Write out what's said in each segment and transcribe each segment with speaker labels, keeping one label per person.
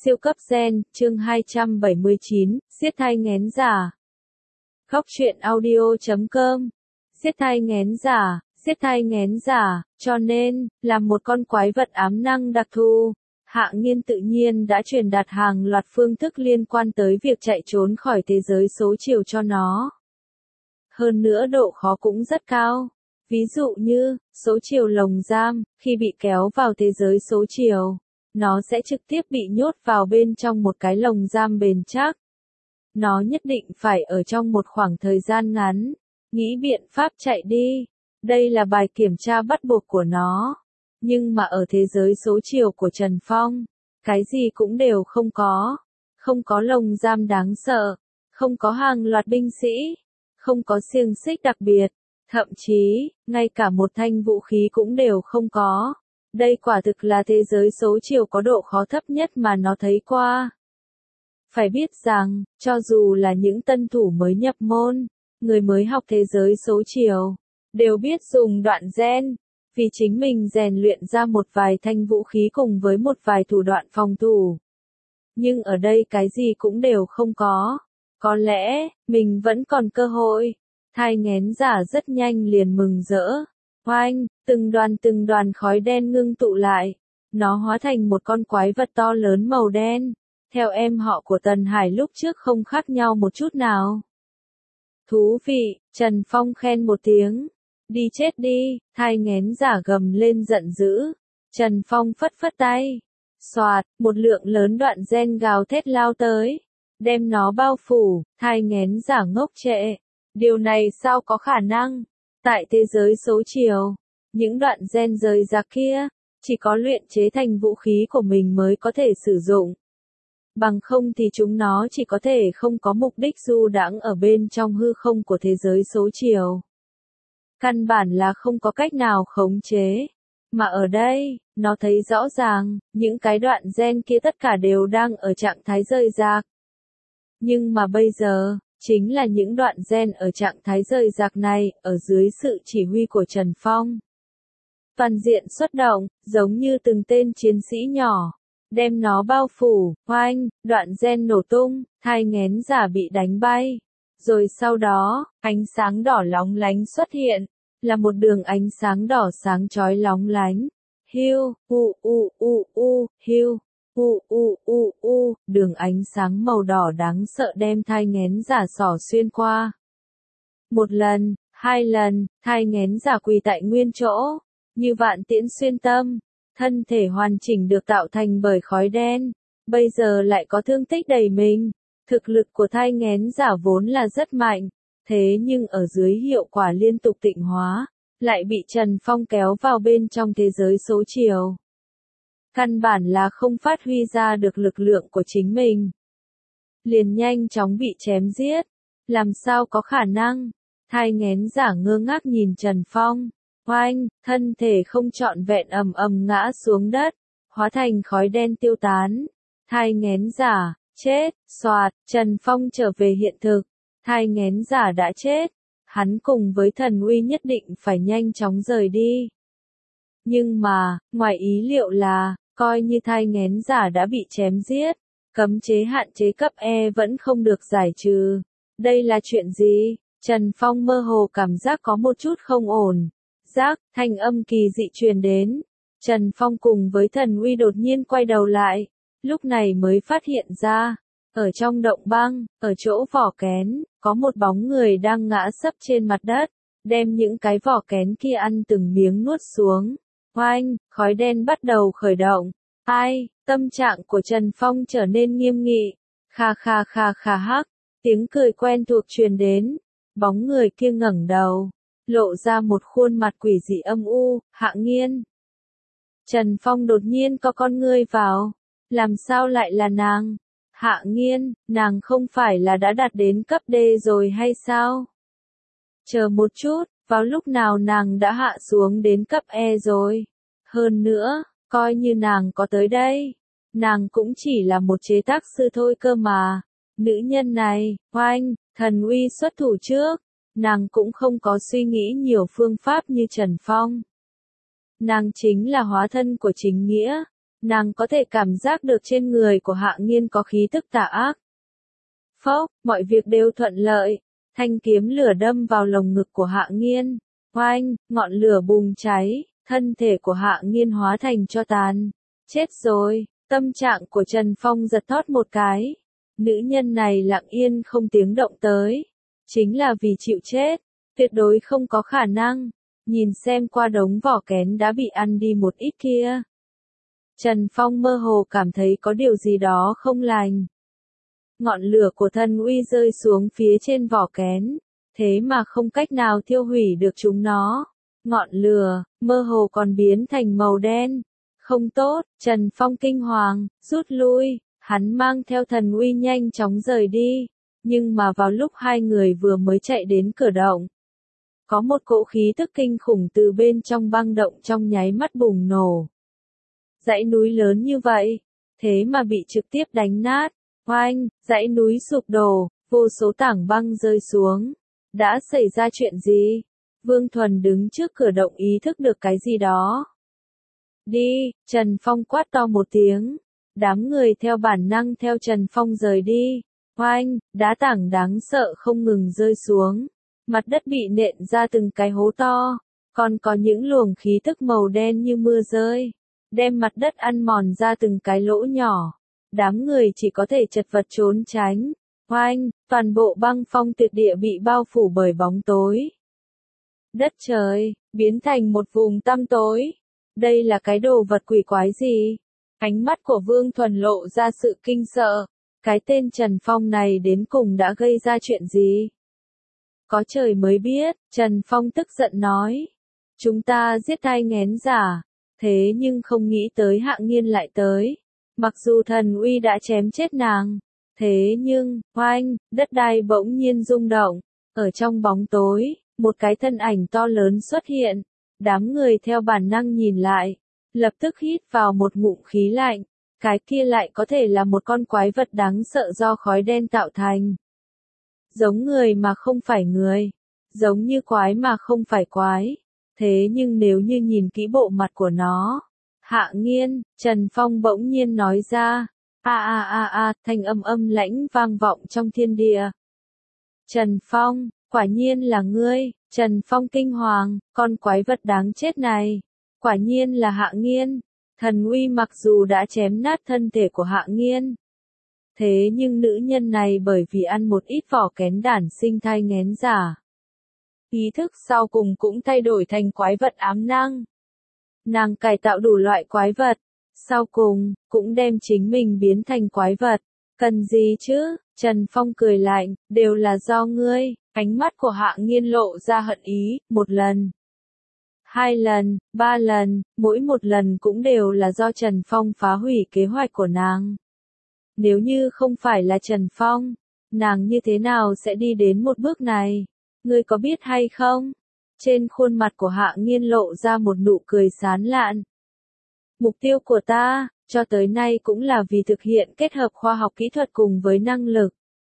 Speaker 1: Siêu cấp gen, chương 279, siết thai nghén giả. Góc truyện audio.com. Siết thai nghén giả, siết thai nghén giả, cho nên, là một con quái vật ám năng đặc thù. Hạ Nghiên tự nhiên đã truyền đạt hàng loạt phương thức liên quan tới việc chạy trốn khỏi thế giới số chiều cho nó. Hơn nữa độ khó cũng rất cao. Ví dụ như, số chiều lồng giam, khi bị kéo vào thế giới số chiều, nó sẽ trực tiếp bị nhốt vào bên trong một cái lồng giam bền chắc. Nó nhất định phải ở trong một khoảng thời gian ngắn, nghĩ biện pháp chạy đi. Đây là bài kiểm tra bắt buộc của nó. Nhưng mà ở thế giới số chiều của Trần Phong, cái gì cũng đều không có. Không có lồng giam đáng sợ, không có hàng loạt binh sĩ, không có xiềng xích đặc biệt, thậm chí, ngay cả một thanh vũ khí cũng đều không có. Đây quả thực là thế giới số chiều có độ khó thấp nhất mà nó thấy qua. Phải biết rằng, cho dù là những tân thủ mới nhập môn, người mới học thế giới số chiều, đều biết dùng đoạn gen, vì chính mình rèn luyện ra một vài thanh vũ khí cùng với một vài thủ đoạn phòng thủ. Nhưng ở đây cái gì cũng đều không có. Có lẽ, mình vẫn còn cơ hội. Thai nghén giả rất nhanh liền mừng rỡ. Oanh, từng đoàn khói đen ngưng tụ lại. Nó hóa thành một con quái vật to lớn màu đen. Theo em họ của Tần Hải lúc trước không khác nhau một chút nào. Thú vị, Trần Phong khen một tiếng. Đi chết đi, thai nghén giả gầm lên giận dữ. Trần Phong phất phất tay. Xoạt, một lượng lớn đoạn gen gào thét lao tới. Đem nó bao phủ, thai nghén giả ngốc trệ. Điều này sao có khả năng? Tại thế giới số chiều, những đoạn gen rời rạc kia, chỉ có luyện chế thành vũ khí của mình mới có thể sử dụng. Bằng không thì chúng nó chỉ có thể không có mục đích du đãng ở bên trong hư không của thế giới số chiều. Căn bản là không có cách nào khống chế. Mà ở đây, nó thấy rõ ràng, những cái đoạn gen kia tất cả đều đang ở trạng thái rời rạc. Nhưng mà bây giờ, chính là những đoạn gen ở trạng thái rời rạc này, ở dưới sự chỉ huy của Trần Phong. Toàn diện xuất động, giống như từng tên chiến sĩ nhỏ, đem nó bao phủ, oanh, đoạn gen nổ tung, thai nghén giả bị đánh bay. Rồi sau đó, ánh sáng đỏ lóng lánh xuất hiện, là một đường ánh sáng đỏ sáng chói lóng lánh. Hiu, hiu. Đường ánh sáng màu đỏ đáng sợ đem thai nghén giả xỏ xuyên qua. Một lần, hai lần, thai nghén giả quỳ tại nguyên chỗ, như vạn tiễn xuyên tâm, thân thể hoàn chỉnh được tạo thành bởi khói đen, bây giờ lại có thương tích đầy mình. Thực lực của thai nghén giả vốn là rất mạnh, thế nhưng ở dưới hiệu quả liên tục tịnh hóa, lại bị Trần Phong kéo vào bên trong thế giới số chiều. Căn bản là không phát huy ra được lực lượng của chính mình. Liền nhanh chóng bị chém giết. Làm sao có khả năng? Thai nghén giả ngơ ngác nhìn Trần Phong. Oanh, thân thể không trọn vẹn ầm ầm ngã xuống đất, hóa thành khói đen tiêu tán. Thai nghén giả, chết, xoạt, Trần Phong trở về hiện thực. Thai nghén giả đã chết. Hắn cùng với thần uy nhất định phải nhanh chóng rời đi. Nhưng mà, ngoài ý liệu là, coi như thai nghén giả đã bị chém giết, cấm chế hạn chế cấp E vẫn không được giải trừ. Đây là chuyện gì? Trần Phong mơ hồ cảm giác có một chút không ổn. Thanh âm kỳ dị truyền đến. Trần Phong cùng với thần uy đột nhiên quay đầu lại, lúc này mới phát hiện ra, ở trong động băng, ở chỗ vỏ kén, có một bóng người đang ngã sấp trên mặt đất, đem những cái vỏ kén kia ăn từng miếng nuốt xuống. Oanh, khói đen bắt đầu khởi động. Ai, tâm trạng của Trần Phong trở nên nghiêm nghị. Kha hắc, tiếng cười quen thuộc truyền đến. Bóng người kia ngẩng đầu, lộ ra một khuôn mặt quỷ dị âm u. Hạ Nghiên. Trần Phong đột nhiên có con ngươi vào. Làm sao lại là nàng? Hạ Nghiên, nàng không phải là đã đạt đến cấp D rồi hay sao? Chờ một chút, vào lúc nào nàng đã hạ xuống đến cấp E rồi? Hơn nữa, coi như nàng có tới đây, nàng cũng chỉ là một chế tác sư thôi cơ mà. Nữ nhân này, oanh, thần uy xuất thủ trước, nàng cũng không có suy nghĩ nhiều phương pháp như Trần Phong. Nàng chính là hóa thân của chính nghĩa, Nàng có thể cảm giác được trên người của Hạ Nghiên có khí tức tà ác. Phốc, mọi việc đều thuận lợi. Thanh kiếm lửa đâm vào lồng ngực của Hạ Nghiên. Oanh, ngọn lửa bùng cháy, thân thể của Hạ Nghiên hóa thành tro tàn. Chết rồi, tâm trạng của Trần Phong giật thót một cái. Nữ nhân này lặng yên không tiếng động tới. Chính là vì chịu chết, tuyệt đối không có khả năng. Nhìn xem qua đống vỏ kén đã bị ăn đi một ít kia. Trần Phong mơ hồ cảm thấy có điều gì đó không lành. Ngọn lửa của thần uy rơi xuống phía trên vỏ kén, thế mà không cách nào thiêu hủy được chúng nó. Ngọn lửa, mơ hồ còn biến thành màu đen. Không tốt, Trần Phong kinh hoàng, rút lui, hắn mang theo thần uy nhanh chóng rời đi. Nhưng mà vào lúc hai người vừa mới chạy đến cửa động, có một cỗ khí tức kinh khủng từ bên trong băng động trong nháy mắt bùng nổ. Dãy núi lớn như vậy, thế mà bị trực tiếp đánh nát. Oanh, dãy núi sụp đổ, vô số tảng băng rơi xuống. Đã xảy ra chuyện gì? Vương Thuần đứng trước cửa động ý thức được cái gì đó. Đi, Trần Phong quát to một tiếng. Đám người theo bản năng theo Trần Phong rời đi. Oanh, đá tảng đáng sợ không ngừng rơi xuống. Mặt đất bị nện ra từng cái hố to. Còn có những luồng khí tức màu đen như mưa rơi. Đem mặt đất ăn mòn ra từng cái lỗ nhỏ. Đám người chỉ có thể chật vật trốn tránh. Oanh, toàn bộ băng phong tuyệt địa bị bao phủ bởi bóng tối. Đất trời, biến thành một vùng tăm tối. Đây là cái đồ vật quỷ quái gì? Ánh mắt của Vương Thuần lộ ra sự kinh sợ. Cái tên Trần Phong này đến cùng đã gây ra chuyện gì? Có trời mới biết, Trần Phong tức giận nói. Chúng ta giết thai nghén giả, thế nhưng không nghĩ tới Hạ Nghiên lại tới. Mặc dù thần uy đã chém chết nàng, thế nhưng, oanh, đất đai bỗng nhiên rung động. Ở trong bóng tối, một cái thân ảnh to lớn xuất hiện. Đám người theo bản năng nhìn lại, lập tức hít vào một ngụm khí lạnh. Cái kia lại có thể là một con quái vật đáng sợ do khói đen tạo thành. Giống người mà không phải người, giống như quái mà không phải quái. Thế nhưng nếu như nhìn kỹ bộ mặt của nó, Hạ Nghiên, Trần Phong bỗng nhiên nói ra, thanh âm âm lãnh vang vọng trong thiên địa. Trần Phong, quả nhiên là ngươi, Trần Phong kinh hoàng, con quái vật đáng chết này, quả nhiên là Hạ Nghiên. Thần uy mặc dù đã chém nát thân thể của Hạ Nghiên, thế nhưng nữ nhân này bởi vì ăn một ít vỏ kén đản sinh thai nghén giả. Ý thức sau cùng cũng thay đổi thành quái vật ám năng. Nàng cải tạo đủ loại quái vật, sau cùng, cũng đem chính mình biến thành quái vật. Cần gì chứ? Trần Phong cười lạnh, đều là do ngươi. Ánh mắt của Hạ Nghiên lộ ra hận ý, một lần, hai lần, ba lần, mỗi một lần cũng đều là do Trần Phong phá hủy kế hoạch của nàng. Nếu như không phải là Trần Phong, nàng như thế nào sẽ đi đến một bước này? Ngươi có biết hay không? Trên khuôn mặt của Hạ Nghiên lộ ra một nụ cười sán lạn. Mục tiêu của ta, cho tới nay cũng là vì thực hiện kết hợp khoa học kỹ thuật cùng với năng lực.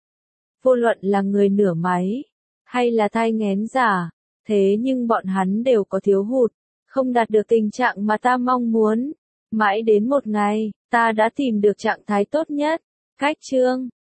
Speaker 1: Vô luận là người nửa máy, hay là thai nghén giả, thế nhưng bọn hắn đều có thiếu hụt, không đạt được tình trạng mà ta mong muốn. Mãi đến một ngày, ta đã tìm được trạng thái tốt nhất. Cách chương